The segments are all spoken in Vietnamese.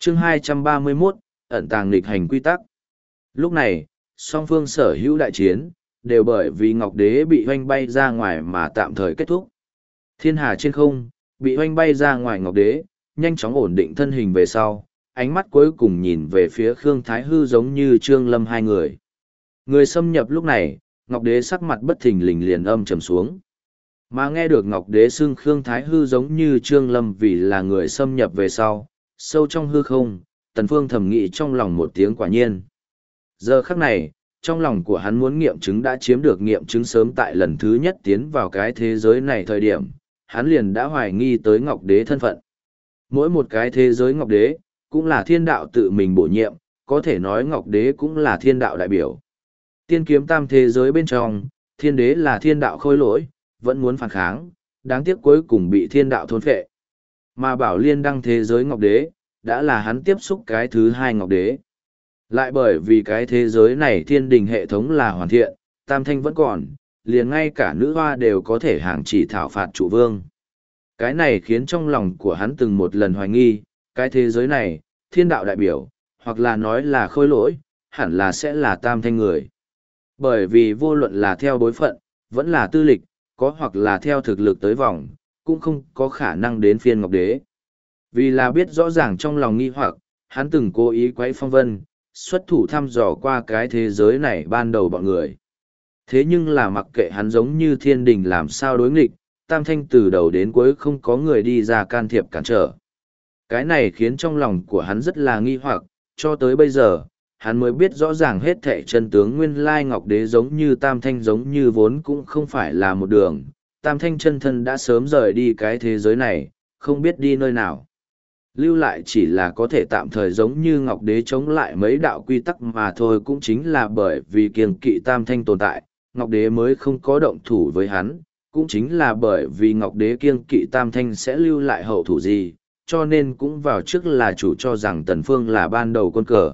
Chương 231, ẩn tàng nghịch hành quy tắc. Lúc này, song phương sở hữu đại chiến, đều bởi vì Ngọc Đế bị hoanh bay ra ngoài mà tạm thời kết thúc. Thiên hà trên không, bị hoanh bay ra ngoài Ngọc Đế, nhanh chóng ổn định thân hình về sau, ánh mắt cuối cùng nhìn về phía Khương Thái Hư giống như Trương Lâm hai người. Người xâm nhập lúc này, Ngọc Đế sắc mặt bất thình lình liền âm trầm xuống. Mà nghe được Ngọc Đế xưng Khương Thái Hư giống như Trương Lâm vì là người xâm nhập về sau, sâu trong hư không, Tần Phương thầm nghĩ trong lòng một tiếng quả nhiên. Giờ khắc này, trong lòng của hắn muốn nghiệm chứng đã chiếm được nghiệm chứng sớm tại lần thứ nhất tiến vào cái thế giới này thời điểm, hắn liền đã hoài nghi tới Ngọc Đế thân phận. Mỗi một cái thế giới Ngọc Đế, cũng là thiên đạo tự mình bổ nhiệm, có thể nói Ngọc Đế cũng là thiên đạo đại biểu. Tiên kiếm tam thế giới bên trong, thiên đế là thiên đạo khôi lỗi, vẫn muốn phản kháng, đáng tiếc cuối cùng bị thiên đạo thôn phệ. Mà Bảo Liên đăng thế giới Ngọc Đế, đã là hắn tiếp xúc cái thứ hai Ngọc Đế. Lại bởi vì cái thế giới này thiên đình hệ thống là hoàn thiện, tam thanh vẫn còn, liền ngay cả nữ hoa đều có thể hàng chỉ thảo phạt trụ vương. Cái này khiến trong lòng của hắn từng một lần hoài nghi, cái thế giới này, thiên đạo đại biểu, hoặc là nói là khôi lỗi, hẳn là sẽ là tam thanh người. Bởi vì vô luận là theo bối phận, vẫn là tư lịch, có hoặc là theo thực lực tới vòng, cũng không có khả năng đến phiên Ngọc Đế. Vì là biết rõ ràng trong lòng nghi hoặc, hắn từng cố ý quấy phong vân, xuất thủ thăm dò qua cái thế giới này ban đầu bọn người. Thế nhưng là mặc kệ hắn giống như thiên đình làm sao đối nghịch, tam thanh từ đầu đến cuối không có người đi ra can thiệp cản trở. Cái này khiến trong lòng của hắn rất là nghi hoặc, cho tới bây giờ, hắn mới biết rõ ràng hết thảy chân tướng nguyên lai Ngọc Đế giống như tam thanh giống như vốn cũng không phải là một đường, tam thanh chân thân đã sớm rời đi cái thế giới này, không biết đi nơi nào. Lưu lại chỉ là có thể tạm thời giống như Ngọc Đế chống lại mấy đạo quy tắc mà thôi, cũng chính là bởi vì kiêng kỵ tam thanh tồn tại, Ngọc Đế mới không có động thủ với hắn, cũng chính là bởi vì Ngọc Đế kiêng kỵ tam thanh sẽ lưu lại hậu thủ gì, cho nên cũng vào trước là chủ cho rằng Tần Phương là ban đầu quân cờ.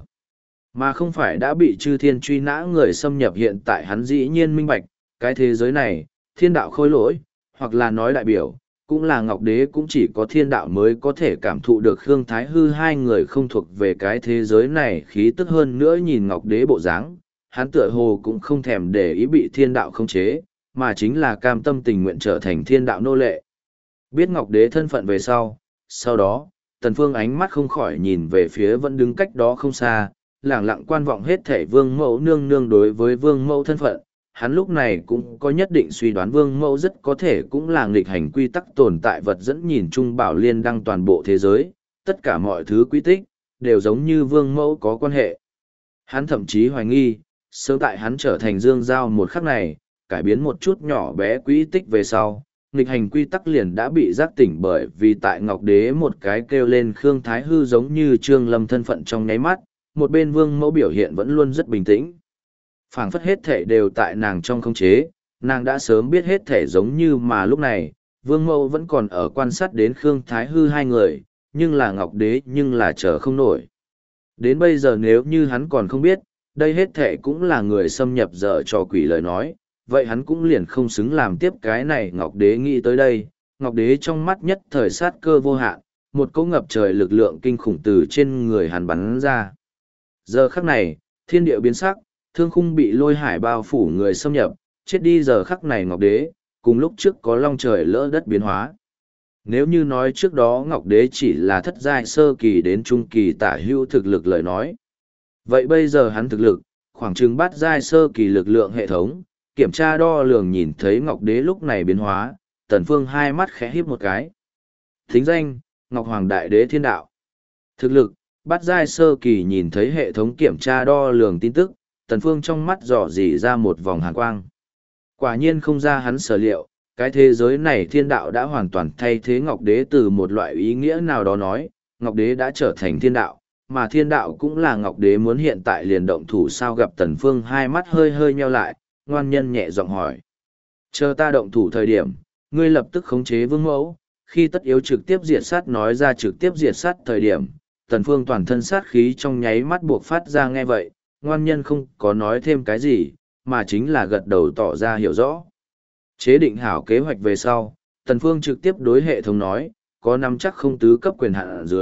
Mà không phải đã bị chư thiên truy nã người xâm nhập, hiện tại hắn dĩ nhiên minh bạch, cái thế giới này, thiên đạo khôi lỗi, hoặc là nói đại biểu, cũng là Ngọc Đế, cũng chỉ có thiên đạo mới có thể cảm thụ được Khương Thái Hư hai người không thuộc về cái thế giới này khí tức. Hơn nữa nhìn Ngọc Đế bộ dáng, hắn tựa hồ cũng không thèm để ý bị thiên đạo khống chế, mà chính là cam tâm tình nguyện trở thành thiên đạo nô lệ. Biết Ngọc Đế thân phận về sau đó, Tần Phương ánh mắt không khỏi nhìn về phía vẫn đứng cách đó không xa, lẳng lặng quan vọng hết thảy vương mẫu nương nương. Đối với vương mẫu thân phận, hắn lúc này cũng có nhất định suy đoán, vương mẫu rất có thể cũng là nghịch hành quy tắc tồn tại vật dẫn nhìn chung Bảo Liên đăng toàn bộ thế giới, tất cả mọi thứ quy tích, đều giống như vương mẫu có quan hệ. Hắn thậm chí hoài nghi, sớm tại hắn trở thành Dương Giao một khắc này, cải biến một chút nhỏ bé quy tích về sau, nghịch hành quy tắc liền đã bị giác tỉnh, bởi vì tại Ngọc Đế một cái kêu lên Khương Thái Hư giống như Trương Lâm thân phận trong nháy mắt, một bên vương mẫu biểu hiện vẫn luôn rất bình tĩnh. Phảng phất hết thể đều tại nàng trong khống chế, nàng đã sớm biết hết thể giống như mà lúc này, vương mẫu vẫn còn ở quan sát đến Khương Thái Hư hai người, nhưng là Ngọc Đế nhưng là chờ không nổi. Đến bây giờ nếu như hắn còn không biết, đây hết thể cũng là người xâm nhập dở trò quỷ lời nói, vậy hắn cũng liền không xứng làm tiếp cái này. Ngọc Đế nghĩ tới đây, Ngọc Đế trong mắt nhất thời sát cơ vô hạn, một cỗ ngập trời lực lượng kinh khủng từ trên người hắn bắn ra. Giờ khắc này, thiên địa biến sắc, thương khung bị lôi hải bao phủ, người xâm nhập, chết đi. Giờ khắc này Ngọc Đế, cùng lúc trước có long trời lỡ đất biến hóa. Nếu như nói trước đó Ngọc Đế chỉ là thất giai sơ kỳ đến trung kỳ tả hữu thực lực lời nói, vậy bây giờ hắn thực lực, khoảng chừng bát giai sơ kỳ lực lượng hệ thống, kiểm tra đo lường nhìn thấy Ngọc Đế lúc này biến hóa, Tần Phương hai mắt khẽ híp một cái. Thính danh, Ngọc Hoàng Đại Đế Thiên Đạo. Thực lực, bát giai sơ kỳ. Nhìn thấy hệ thống kiểm tra đo lường tin tức, Tần Phương trong mắt dò dỉ ra một vòng hàn quang. Quả nhiên không ra hắn sở liệu, cái thế giới này thiên đạo đã hoàn toàn thay thế Ngọc Đế. Từ một loại ý nghĩa nào đó nói, Ngọc Đế đã trở thành thiên đạo, mà thiên đạo cũng là Ngọc Đế muốn hiện tại liền động thủ sao? Gặp Tần Phương hai mắt hơi hơi nheo lại, ngoan nhân nhẹ giọng hỏi. Chờ ta động thủ thời điểm, ngươi lập tức khống chế vương mẫu, khi tất yếu trực tiếp diệt sát. Nói ra trực tiếp diệt sát thời điểm, Tần Phương toàn thân sát khí trong nháy mắt buộc phát ra. Nghe vậy, ngoan nhân không có nói thêm cái gì, mà chính là gật đầu tỏ ra hiểu rõ. Chế định hảo kế hoạch về sau, Tần Phương trực tiếp đối hệ thống nói, có nắm chắc không tứ cấp quyền hạn ở dưới,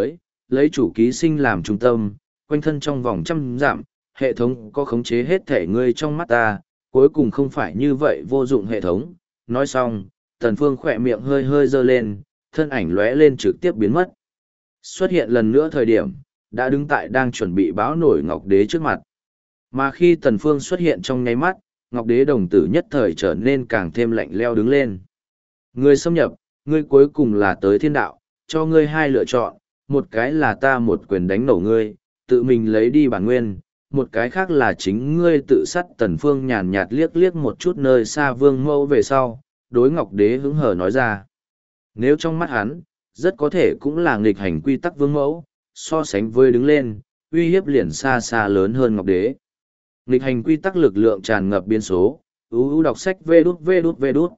lấy chủ ký sinh làm trung tâm, quanh thân trong vòng 100 dặm, hệ thống có khống chế hết thể ngươi trong mắt ta, cuối cùng không phải như vậy vô dụng hệ thống. Nói xong, Tần Phương khỏe miệng hơi hơi giơ lên, thân ảnh lóe lên trực tiếp biến mất. Xuất hiện lần nữa thời điểm, đã đứng tại đang chuẩn bị báo nổi Ngọc Đế trước mặt. Mà khi Tần Phương xuất hiện trong nháy mắt, Ngọc Đế đồng tử nhất thời trở nên càng thêm lạnh lẽo đứng lên. Ngươi xâm nhập, ngươi cuối cùng là tới thiên đạo, cho ngươi hai lựa chọn, một cái là ta một quyền đánh nổ ngươi, tự mình lấy đi bản nguyên, một cái khác là chính ngươi tự sát. Tần Phương nhàn nhạt liếc liếc một chút nơi xa Vương Mẫu về sau, đối Ngọc Đế hứng hở nói ra. Nếu trong mắt hắn, rất có thể cũng là nghịch hành quy tắc Vương Mẫu, so sánh với đứng lên, uy hiếp liền xa xa lớn hơn Ngọc Đế. Nghịch hành quy tắc lực lượng tràn ngập biên số, uu đọc sách vê đút,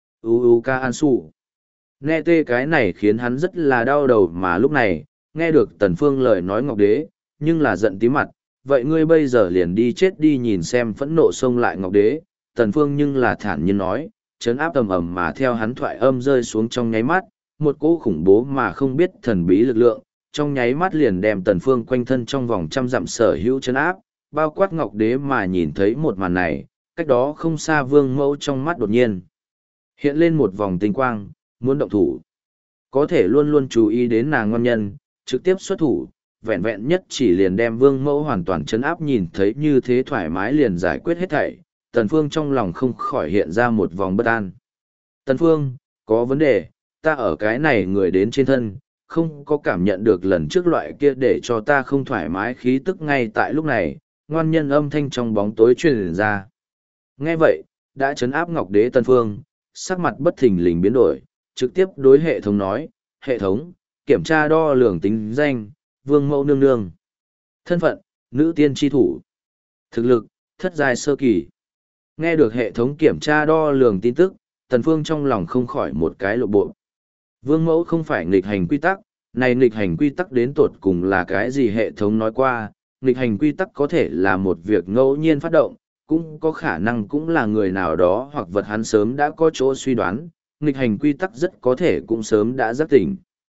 uu ca an sụ. Nghe tê cái này khiến hắn rất là đau đầu, mà lúc này, nghe được Tần Phương lời nói Ngọc Đế, nhưng là giận tí mặt, vậy ngươi bây giờ liền đi chết đi. Nhìn xem phẫn nộ xông lại Ngọc Đế, Tần Phương nhưng là thản nhiên nói, chấn áp ầm ầm mà theo hắn thoại âm rơi xuống trong nháy mắt, một cỗ khủng bố mà không biết thần bí lực lượng, trong nháy mắt liền đem Tần Phương quanh thân trong vòng 100 dặm sở hữu chấn áp, bao quát Ngọc Đế. Mà nhìn thấy một màn này, cách đó không xa Vương Mẫu trong mắt đột nhiên hiện lên một vòng tinh quang, muốn động thủ. Có thể luôn luôn chú ý đến nàng ngon nhân, trực tiếp xuất thủ, vẹn vẹn nhất chỉ liền đem Vương Mẫu hoàn toàn chấn áp. Nhìn thấy như thế thoải mái liền giải quyết hết thảy, Tần Phương trong lòng không khỏi hiện ra một vòng bất an. Tần Phương, có vấn đề, ta ở cái này người đến trên thân, không có cảm nhận được lần trước loại kia để cho ta không thoải mái khí tức. Ngay tại lúc này, ngoan nhân âm thanh trong bóng tối truyền ra. Nghe vậy, đã chấn áp Ngọc Đế Tần Phương, sắc mặt bất thình lình biến đổi, trực tiếp đối hệ thống nói, hệ thống, kiểm tra đo lường tính danh, Vương Mẫu nương nương. Thân phận, nữ tiên tri thủ. Thực lực, thất giai sơ kỳ. Nghe được hệ thống kiểm tra đo lường tin tức, Tần Phương trong lòng không khỏi một cái lộ bộ. Vương Mẫu không phải nghịch hành quy tắc, này nghịch hành quy tắc đến tột cùng là cái gì? Hệ thống nói qua, nghịch hành quy tắc có thể là một việc ngẫu nhiên phát động, cũng có khả năng cũng là người nào đó hoặc vật hắn sớm đã có chỗ suy đoán, nghịch hành quy tắc rất có thể cũng sớm đã giác tỉnh.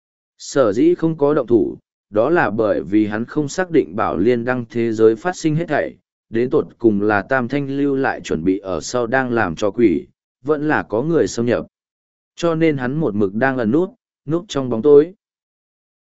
Sở dĩ không có động thủ, đó là bởi vì hắn không xác định Bảo Liên Đăng thế giới phát sinh hết thảy, đến tột cùng là Tam Thanh lưu lại chuẩn bị ở sau đang làm cho quỷ, vẫn là có người xâm nhập. Cho nên hắn một mực đang ẩn nút trong bóng tối.